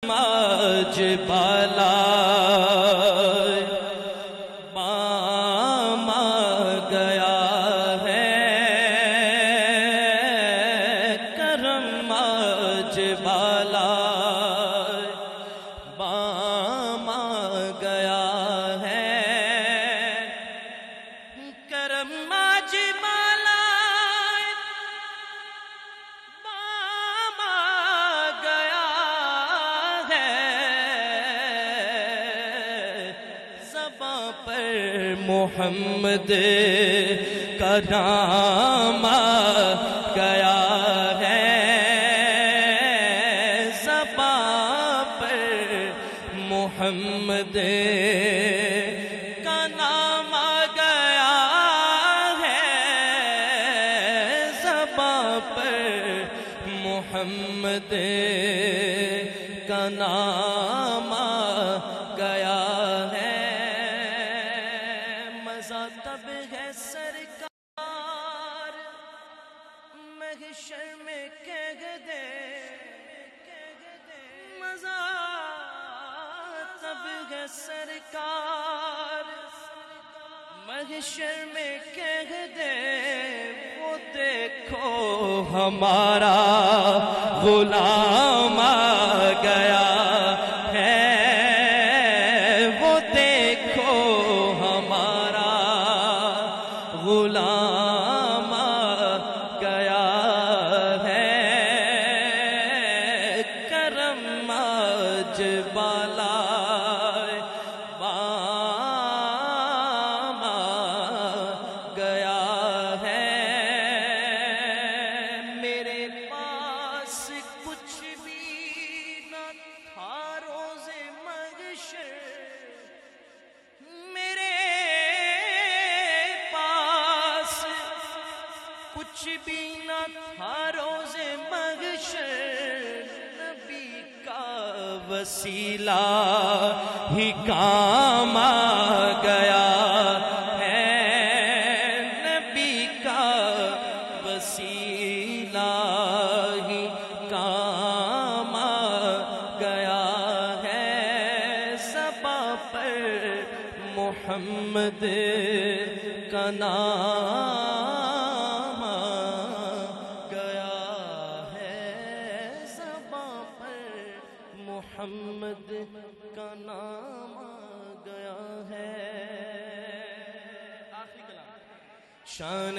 آج بالا بام گیا ہے، کرم آج بالا بام گیا ہے، کرم آج بالا بام گیا ہے، زباں پر محمد کا نام گیا ہے، زباں پر محمد کا نام گیا ہے، زباں پر محمد کا نام گیا ہے، مزہ تب ہے سرکار محشر میں کہہ دے، مزہ تب ہے سرکار محشر میں کہہ دے، وہ دیکھو ہمارا غلام آ گیا ہے، وہ دیکھو ہمارا غلام آ گیا ہے، کرم آج بالا بام گیا ہے، میرے پاس کچھ بھی نہ تھا روز محشر، میرے پاس کچھ بھی نہ تھا روز محشر، نبی کا وسیلہ ہی کام آ گیا ہے، نبی کا وسیلہ ہی کام آ گیا ہے، زباں پر محمد کا نام گیا ہے، زباں پر محمد کا نام گیا ہے۔ آخری کلام شان